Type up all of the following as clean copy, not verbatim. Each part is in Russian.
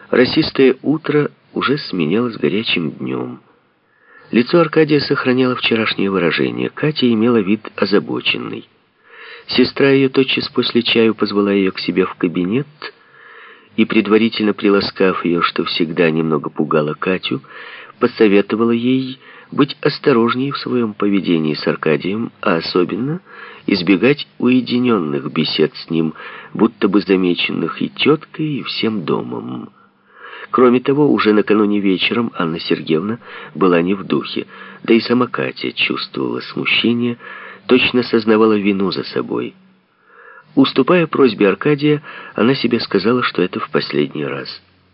Росистое утро уже сменялось горячим днем. Лицо Аркадия сохраняло вчерашнее выражение. Катя имела вид озабоченный. Сестра ее тотчас после чаю позвала ее к себе в кабинет и, предварительно приласкав ее, что всегда немного пугало Катю, посоветовала ей быть осторожнее в своем поведении с Аркадием, а особенно избегать уединенных бесед с ним, будто бы замеченных и теткой, и всем домом. Кроме того, уже накануне вечером Анна Сергеевна была не в духе, да и сама Катя чувствовала смущение, точно сознавала вину за собой. Уступая просьбе Аркадия, она себе сказала, что это в последний раз.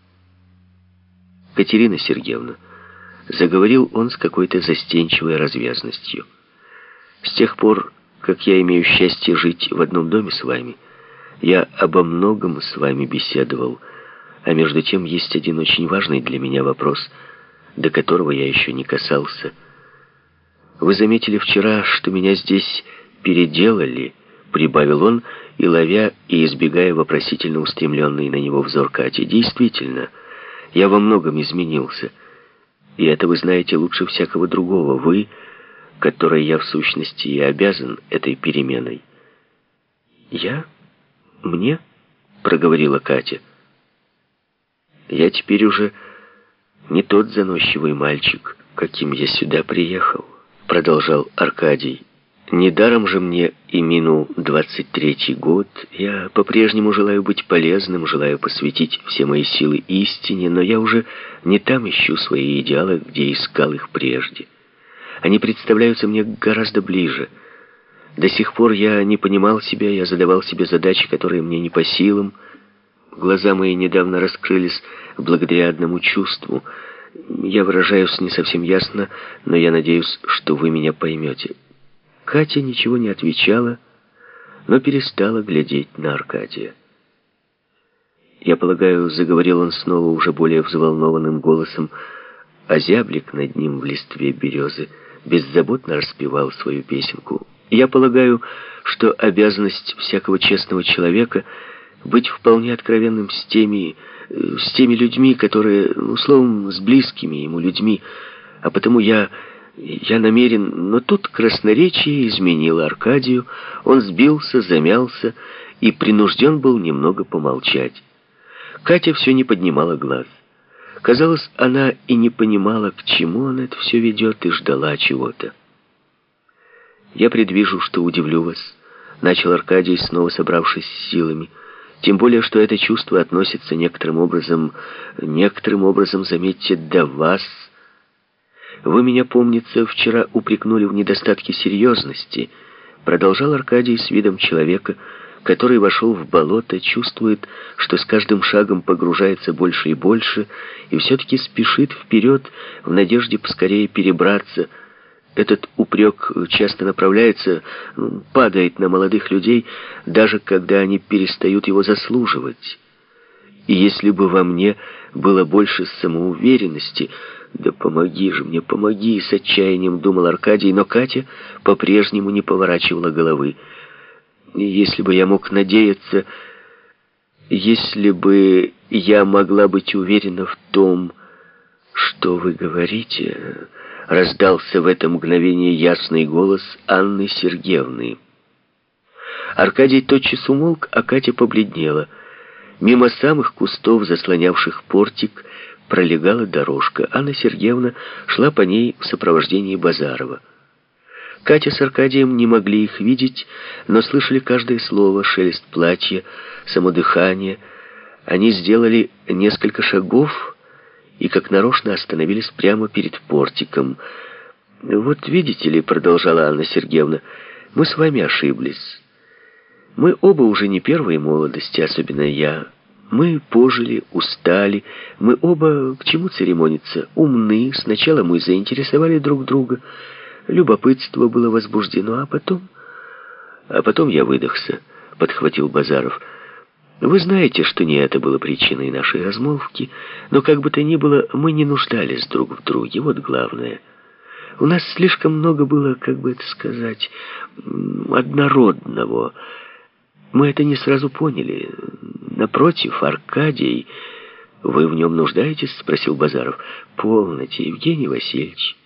«Катерина Сергеевна», — заговорил он с какой-то застенчивой развязностью, «с тех пор, как я имею счастье жить в одном доме с вами, я обо многом с вами беседовал, а между тем есть один очень важный для меня вопрос, до которого я еще не касался. Вы заметили вчера, что меня здесь переделали», — прибавил он, и ловя и избегая вопросительно устремленный на него взор Кати. «Действительно, я во многом изменился, и это вы знаете лучше всякого другого, вы, которой я в сущности и обязан этой переменой». «Я? Мне?» — проговорила Катя. «Я теперь уже не тот заносчивый мальчик, каким я сюда приехал», — продолжал Аркадий. «Недаром же мне и минул 23-й год. Я по-прежнему желаю быть полезным, желаю посвятить все мои силы истине, но я уже не там ищу свои идеалы, где искал их прежде. Они представляются мне гораздо ближе. До сих пор я не понимал себя, я задавал себе задачи, которые мне не по силам. Глаза мои недавно раскрылись благодаря одному чувству. Я выражаюсь не совсем ясно, но я надеюсь, что вы меня поймете». Катя ничего не отвечала, но перестала глядеть на Аркадия. «Я полагаю, — заговорил он снова уже более взволнованным голосом, — а зяблик над ним в листве березы беззаботно распевал свою песенку. Я полагаю, что обязанность всякого честного человека — быть вполне откровенным с теми людьми, которые, словом, с близкими ему людьми, а потому я намерен...» Но тут красноречие изменило Аркадию, он сбился, замялся и принужден был немного помолчать. Катя все не поднимала глаз. Казалось, она и не понимала, к чему он это все ведет, и ждала чего-то. «Я предвижу, что удивлю вас», — начал Аркадий, снова собравшись с силами. «Тем более, что это чувство относится некоторым образом, заметьте, до вас. Вы меня, помнится, вчера упрекнули в недостатке серьезности», — продолжал Аркадий с видом человека, который вошел в болото, чувствует, что с каждым шагом погружается больше и больше, и все-таки спешит вперед в надежде поскорее перебраться. Этот упрек часто направляется, падает на молодых людей, даже когда они перестают его заслуживать. И если бы во мне было больше самоуверенности... «Да помоги же мне, помоги!» — с отчаянием думал Аркадий, но Катя по-прежнему не поворачивала головы. «Если бы я мог надеяться, если бы я могла быть уверена в том, что вы говорите...» — раздался в это мгновение ясный голос Анны Сергеевны. Аркадий тотчас умолк, а Катя побледнела. Мимо самых кустов, заслонявших портик, пролегала дорожка. Анна Сергеевна шла по ней в сопровождении Базарова. Катя с Аркадием не могли их видеть, но слышали каждое слово, шелест платья, само дыхание. Они сделали несколько шагов и как нарочно остановились прямо перед портиком. «Вот видите ли, — продолжала Анна Сергеевна, — мы с вами ошиблись. Мы оба уже не первой молодости, особенно я. Мы пожили, устали, мы оба, к чему церемониться, умны. Сначала мы заинтересовали друг друга, любопытство было возбуждено, а потом я выдохся», — подхватил Базаров. «Вы знаете, что не это было причиной нашей размолвки, но как бы то ни было, мы не нуждались друг в друге, вот главное. У нас слишком много было, как бы это сказать, однородного. Мы это не сразу поняли. Напротив, Аркадий, «Вы в нем нуждаетесь?» — спросил Базаров. «Полноте, Евгений Васильевич».